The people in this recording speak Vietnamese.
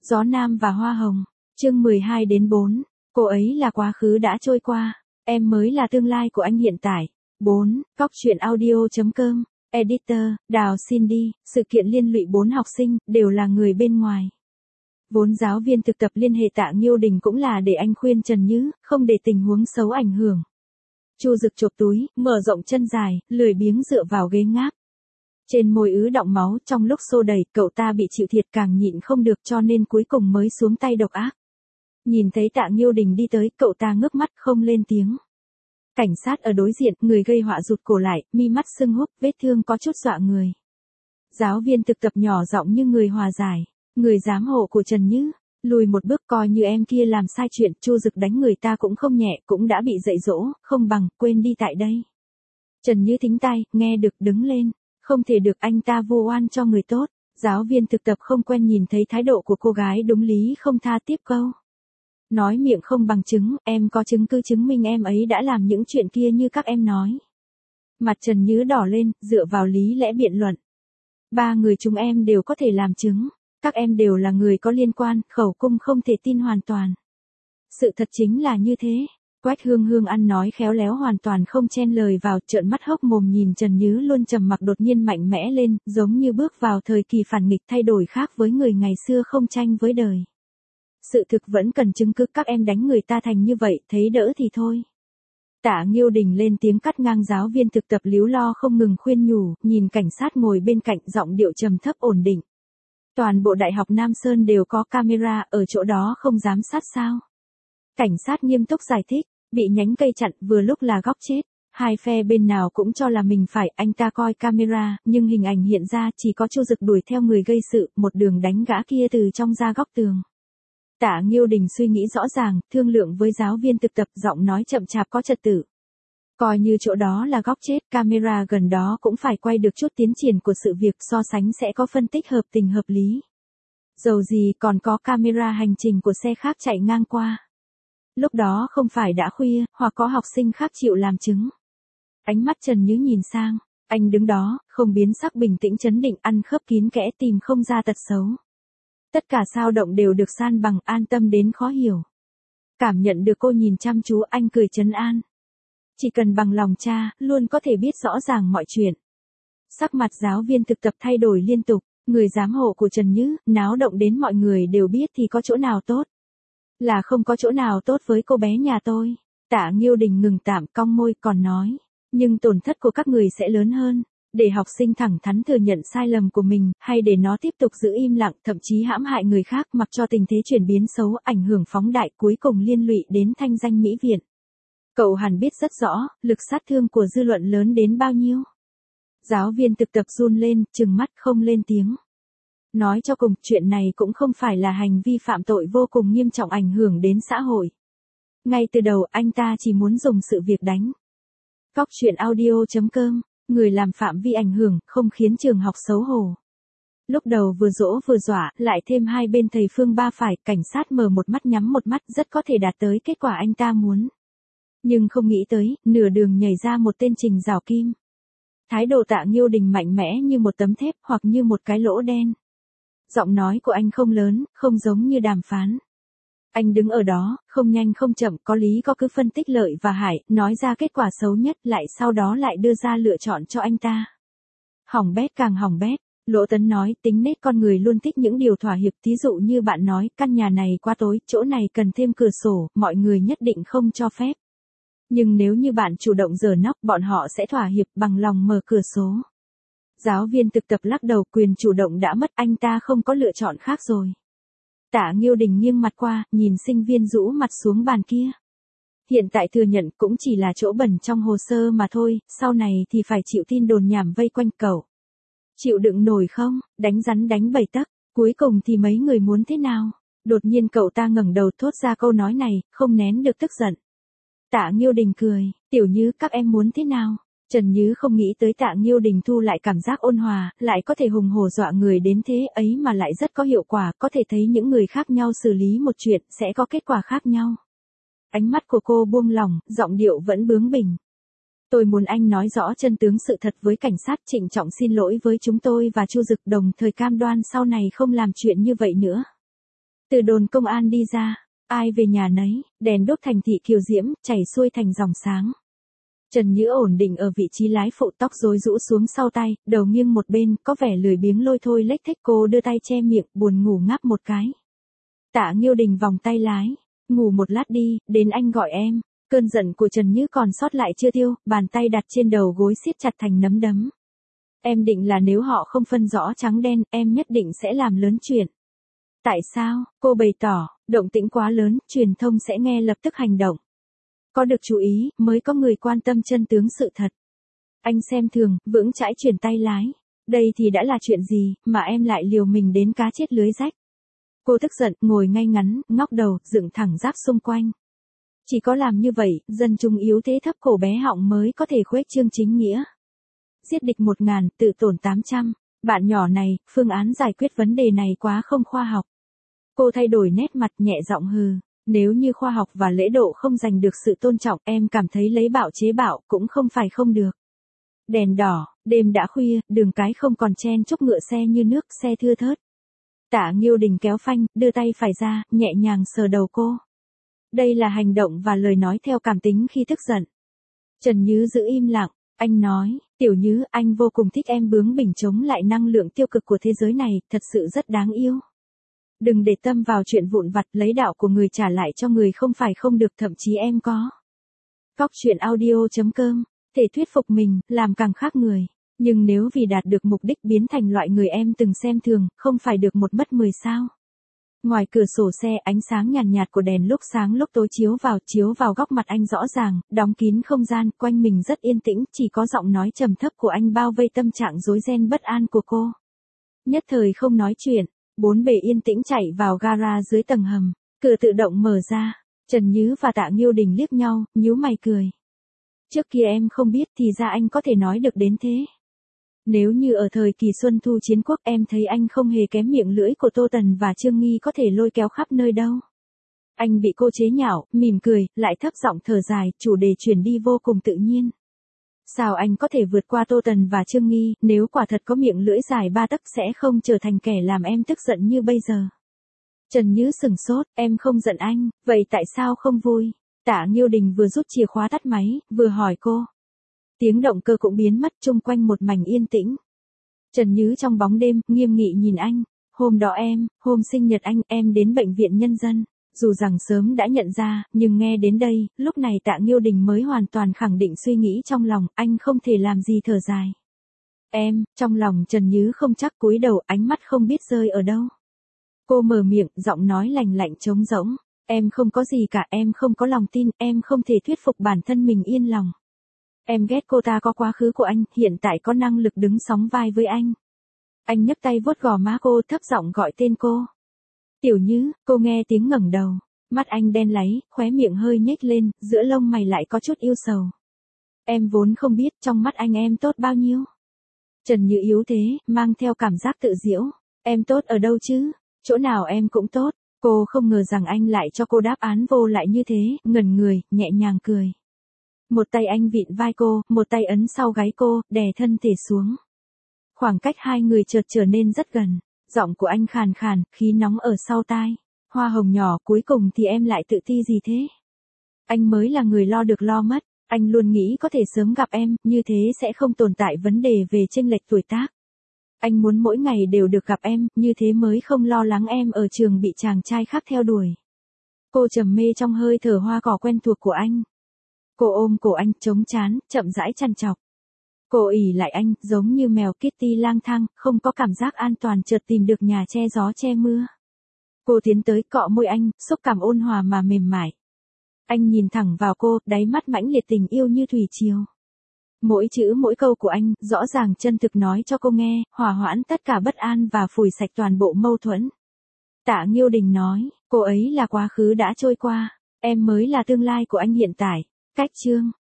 Gió Nam và Hoa Hồng, chương 12-4, cô ấy là quá khứ đã trôi qua, em mới là tương lai của anh hiện tại. 4. Góc truyện audio.com, Editor, Đào Cindy, sự kiện liên lụy 4 học sinh, đều là người bên ngoài. Vốn giáo viên thực tập liên hệ Tạ Nghiêu Đình cũng là để anh khuyên Trần Nhứ, không để tình huống xấu ảnh hưởng. Chu Dực chộp túi, mở rộng chân dài, lười biếng dựa vào ghế ngáp. Trên môi ứ đọng máu, trong lúc xô đẩy, cậu ta bị chịu thiệt càng nhịn không được cho nên cuối cùng mới xuống tay độc ác. Nhìn thấy Tạ Nghiêu Đình đi tới, cậu ta ngước mắt không lên tiếng. Cảnh sát ở đối diện, người gây họa rụt cổ lại, mi mắt sưng húp, vết thương có chút dọa người. Giáo viên thực tập nhỏ giọng như người hòa giải, người giám hộ của Trần Nhứ, lùi một bước coi như em kia làm sai chuyện, Chu Dực đánh người ta cũng không nhẹ, cũng đã bị dạy dỗ, không bằng, quên đi tại đây. Trần Nhứ thính tay, nghe được đứng lên, không thể được, anh ta vu oan cho người tốt. Giáo viên thực tập không quen nhìn thấy thái độ của cô gái đúng lý không tha tiếp câu. Nói miệng không bằng chứng, em có chứng cứ chứng minh em ấy đã làm những chuyện kia như các em nói. Mặt Trần Nhứ đỏ lên, dựa vào lý lẽ biện luận. 3 người chúng em đều có thể làm chứng, các em đều là người có liên quan, khẩu cung không thể tin hoàn toàn. Sự thật chính là như thế. Quách Hương Hương ăn nói khéo léo hoàn toàn không chen lời vào, trợn mắt hốc mồm nhìn Trần Nhứ luôn trầm mặc đột nhiên mạnh mẽ lên, giống như bước vào thời kỳ phản nghịch thay đổi khác với người ngày xưa không tranh với đời. Sự thực vẫn cần chứng cứ, các em đánh người ta thành như vậy, thấy đỡ thì thôi. Tạ Nghiêu Đình lên tiếng cắt ngang giáo viên thực tập líu lo không ngừng khuyên nhủ, nhìn cảnh sát ngồi bên cạnh, giọng điệu trầm thấp ổn định. Toàn bộ Đại học Nam Sơn đều có camera, ở chỗ đó không giám sát sao? Cảnh sát nghiêm túc giải thích, bị nhánh cây chặn, vừa lúc là góc chết. Hai phe bên nào cũng cho là mình phải, anh ta coi camera, nhưng hình ảnh hiện ra chỉ có Chu Dực đuổi theo người gây sự, một đường đánh gã kia từ trong ra góc tường. Tạ Nghiêu Đình suy nghĩ rõ ràng, thương lượng với giáo viên thực tập, giọng nói chậm chạp có trật tự. Coi như chỗ đó là góc chết, camera gần đó cũng phải quay được chút tiến triển của sự việc, so sánh sẽ có phân tích hợp tình hợp lý. Dầu gì còn có camera hành trình của xe khác chạy ngang qua. Lúc đó không phải đã khuya, hoặc có học sinh khác chịu làm chứng. Ánh mắt Trần Nhứ nhìn sang, anh đứng đó, không biến sắc, bình tĩnh trấn định, ăn khớp kín kẽ, tìm không ra tật xấu. Tất cả dao động đều được san bằng, an tâm đến khó hiểu. Cảm nhận được cô nhìn chăm chú, anh cười trấn an. Chỉ cần bằng lòng cha, luôn có thể biết rõ ràng mọi chuyện. Sắc mặt giáo viên thực tập thay đổi liên tục, người giám hộ của Trần Nhứ, náo động đến mọi người đều biết thì có chỗ nào tốt. Là không có chỗ nào tốt với cô bé nhà tôi. Tạ Nghiêu Đình ngừng tạm, cong môi, còn nói. Nhưng tổn thất của các người sẽ lớn hơn. Để học sinh thẳng thắn thừa nhận sai lầm của mình, hay để nó tiếp tục giữ im lặng, thậm chí hãm hại người khác, mặc cho tình thế chuyển biến xấu, ảnh hưởng phóng đại, cuối cùng liên lụy đến thanh danh mỹ viện. Cậu hẳn biết rất rõ, lực sát thương của dư luận lớn đến bao nhiêu. Giáo viên thực tập run lên, trừng mắt không lên tiếng. Nói cho cùng, chuyện này cũng không phải là hành vi phạm tội vô cùng nghiêm trọng ảnh hưởng đến xã hội. Ngay từ đầu, anh ta chỉ muốn dùng sự việc đánh. Góc truyện audio.com, người làm phạm vi ảnh hưởng, không khiến trường học xấu hổ. Lúc đầu vừa dỗ vừa dọa, lại thêm hai bên thầy phương ba phải, cảnh sát mở một mắt nhắm một mắt, rất có thể đạt tới kết quả anh ta muốn. Nhưng không nghĩ tới, nửa đường nhảy ra một tên Trình Giảo Kim. Thái độ Tạ Nghiêu Đình mạnh mẽ như một tấm thép, hoặc như một cái lỗ đen. Giọng nói của anh không lớn, không giống như đàm phán. Anh đứng ở đó, không nhanh không chậm, có lý có cứ phân tích lợi và hại, nói ra kết quả xấu nhất, lại sau đó lại đưa ra lựa chọn cho anh ta. Hỏng bét càng hỏng bét, Lỗ Tấn nói, tính nết con người luôn thích những điều thỏa hiệp, thí dụ như bạn nói, căn nhà này quá tối, chỗ này cần thêm cửa sổ, mọi người nhất định không cho phép. Nhưng nếu như bạn chủ động giở nóc, bọn họ sẽ thỏa hiệp, bằng lòng mở cửa sổ. Giáo viên thực tập lắc đầu, quyền chủ động đã mất, anh ta không có lựa chọn khác rồi. Tạ Nghiêu Đình nghiêng mặt qua, nhìn sinh viên rũ mặt xuống bàn kia. Hiện tại thừa nhận cũng chỉ là chỗ bẩn trong hồ sơ mà thôi, sau này thì phải chịu tin đồn nhảm vây quanh cậu. Chịu đựng nổi không, đánh rắn đánh 7 tấc, cuối cùng thì mấy người muốn thế nào? Đột nhiên cậu ta ngẩng đầu thốt ra câu nói này, không nén được tức giận. Tạ Nghiêu Đình cười, Tiểu Nhứ, các em muốn thế nào? Trần Nhứ không nghĩ tới Tạ Nghiêu Đình thu lại cảm giác ôn hòa, lại có thể hùng hổ dọa người đến thế ấy mà lại rất có hiệu quả, có thể thấy những người khác nhau xử lý một chuyện, sẽ có kết quả khác nhau. Ánh mắt của cô buông lỏng, giọng điệu vẫn bướng bỉnh. Tôi muốn anh nói rõ chân tướng sự thật với cảnh sát, trịnh trọng xin lỗi với chúng tôi và Chu Dực, đồng thời cam đoan sau này không làm chuyện như vậy nữa. Từ đồn công an đi ra, ai về nhà nấy, đèn đốt thành thị kiều diễm, chảy xuôi thành dòng sáng. Trần Nhữ ổn định ở vị trí lái phụ, tóc rối rũ xuống sau tay, đầu nghiêng một bên, có vẻ lười biếng lôi thôi lếch thếch. Cô đưa tay che miệng, buồn ngủ ngáp một cái. Tạ Nghiêu Đình vòng tay lái, ngủ một lát đi, đến anh gọi em. Cơn giận của Trần Nhữ còn sót lại chưa tiêu, bàn tay đặt trên đầu gối siết chặt thành nắm đấm. Em định là nếu họ không phân rõ trắng đen, em nhất định sẽ làm lớn chuyện. Tại sao? Cô bày tỏ, động tĩnh quá lớn, truyền thông sẽ nghe lập tức hành động. Có được chú ý, mới có người quan tâm chân tướng sự thật. Anh xem thường, vững chãi chuyển tay lái. Đây thì đã là chuyện gì, mà em lại liều mình đến cá chết lưới rách. Cô tức giận, ngồi ngay ngắn, ngóc đầu, dựng thẳng giáp xung quanh. Chỉ có làm như vậy, dân chúng yếu thế thấp cổ bé họng mới có thể khuếch trương chính nghĩa. Giết địch 1000, tự tổn 800. Bạn nhỏ này, phương án giải quyết vấn đề này quá không khoa học. Cô thay đổi nét mặt, nhẹ giọng hừ. Nếu như khoa học và lễ độ không giành được sự tôn trọng, em cảm thấy lấy bạo chế bạo cũng không phải không được. Đèn đỏ, đêm đã khuya, đường cái không còn chen chúc ngựa xe như nước, xe thưa thớt. Tạ Nghiêu Đình kéo phanh, đưa tay phải ra, nhẹ nhàng sờ đầu cô. Đây là hành động và lời nói theo cảm tính khi tức giận. Trần Nhứ giữ im lặng, anh nói, Tiểu Nhứ, anh vô cùng thích em bướng bỉnh chống lại năng lượng tiêu cực của thế giới này, thật sự rất đáng yêu. Đừng để tâm vào chuyện vụn vặt, lấy đạo của người trả lại cho người không phải không được, thậm chí em có. Góc chuyện audio.com, thể thuyết phục mình, làm càng khác người. Nhưng nếu vì đạt được mục đích biến thành loại người em từng xem thường, không phải được một mất 10 sao. Ngoài cửa sổ xe, ánh sáng nhàn nhạt của đèn lúc sáng lúc tối chiếu vào góc mặt anh rõ ràng, đóng kín không gian, quanh mình rất yên tĩnh, chỉ có giọng nói trầm thấp của anh bao vây tâm trạng rối ren bất an của cô. Nhất thời không nói chuyện, bốn bề yên tĩnh chạy vào gara dưới tầng hầm, cửa tự động mở ra, Trần Nhứ và Tạ Nghiêu Đình liếc nhau, nhíu mày cười. Trước kia em không biết thì ra anh có thể nói được đến thế. Nếu như ở thời kỳ Xuân Thu Chiến Quốc em thấy anh không hề kém miệng lưỡi của Tô Tần và Trương Nghi có thể lôi kéo khắp nơi đâu. Anh bị cô chế nhạo, mỉm cười, lại thấp giọng thở dài, chủ đề chuyển đi vô cùng tự nhiên. Sao anh có thể vượt qua Tô Tần và Trương Nghi, nếu quả thật có miệng lưỡi dài 3 tấc sẽ không trở thành kẻ làm em tức giận như bây giờ. Trần Nhứ sừng sốt, em không giận anh, vậy tại sao không vui? Tạ Nghiêu Đình vừa rút chìa khóa tắt máy, vừa hỏi cô. Tiếng động cơ cũng biến mất, chung quanh một mảnh yên tĩnh. Trần Nhứ trong bóng đêm, nghiêm nghị nhìn anh. Hôm đó hôm sinh nhật anh, em đến bệnh viện nhân dân. Dù rằng sớm đã nhận ra, nhưng nghe đến đây, lúc này Tạ Nghiêu Đình mới hoàn toàn khẳng định suy nghĩ trong lòng, anh không thể làm gì thở dài. Em, trong lòng Trần Nhứ không chắc, cúi đầu, ánh mắt không biết rơi ở đâu. Cô mở miệng, giọng nói lành lạnh trống rỗng. Em không có gì cả, em không có lòng tin, em không thể thuyết phục bản thân mình yên lòng. Em ghét cô ta có quá khứ của anh, hiện tại có năng lực đứng sóng vai với anh. Anh nhấc tay vuốt gò má cô, thấp giọng gọi tên cô. Tiểu Nhứ, cô nghe tiếng ngẩng đầu. Mắt anh đen láy, khóe miệng hơi nhếch lên, giữa lông mày lại có chút yêu sầu. Em vốn không biết trong mắt anh em tốt bao nhiêu. Trần Nhứ yếu thế, mang theo cảm giác tự giễu. Em tốt ở đâu chứ? Chỗ nào em cũng tốt. Cô không ngờ rằng anh lại cho cô đáp án vô lại như thế, ngẩn người, nhẹ nhàng cười. Một tay anh vịn vai cô, một tay ấn sau gáy cô, đè thân thể xuống. Khoảng cách hai người chợt trở nên rất gần. Giọng của anh khàn khàn, khí nóng ở sau tai. Hoa hồng nhỏ, cuối cùng thì em lại tự ti gì thế? Anh mới là người lo được lo mất. Anh luôn nghĩ có thể sớm gặp em, như thế sẽ không tồn tại vấn đề về chênh lệch tuổi tác. Anh muốn mỗi ngày đều được gặp em, như thế mới không lo lắng em ở trường bị chàng trai khác theo đuổi. Cô trầm mê trong hơi thở hoa cỏ quen thuộc của anh. Cô ôm cổ anh, chống chán, chậm rãi trằn trọc. Cô ỉ lại anh, giống như mèo Kitty lang thang, không có cảm giác an toàn, chợt tìm được nhà che gió che mưa. Cô tiến tới, cọ môi anh, xúc cảm ôn hòa mà mềm mại. Anh nhìn thẳng vào cô, đáy mắt mãnh liệt tình yêu như thủy triều. Mỗi chữ mỗi câu của anh, rõ ràng chân thực nói cho cô nghe, hòa hoãn tất cả bất an và phủi sạch toàn bộ mâu thuẫn. Tạ Nghiêu Đình nói, cô ấy là quá khứ đã trôi qua, em mới là tương lai của anh hiện tại. Cách chương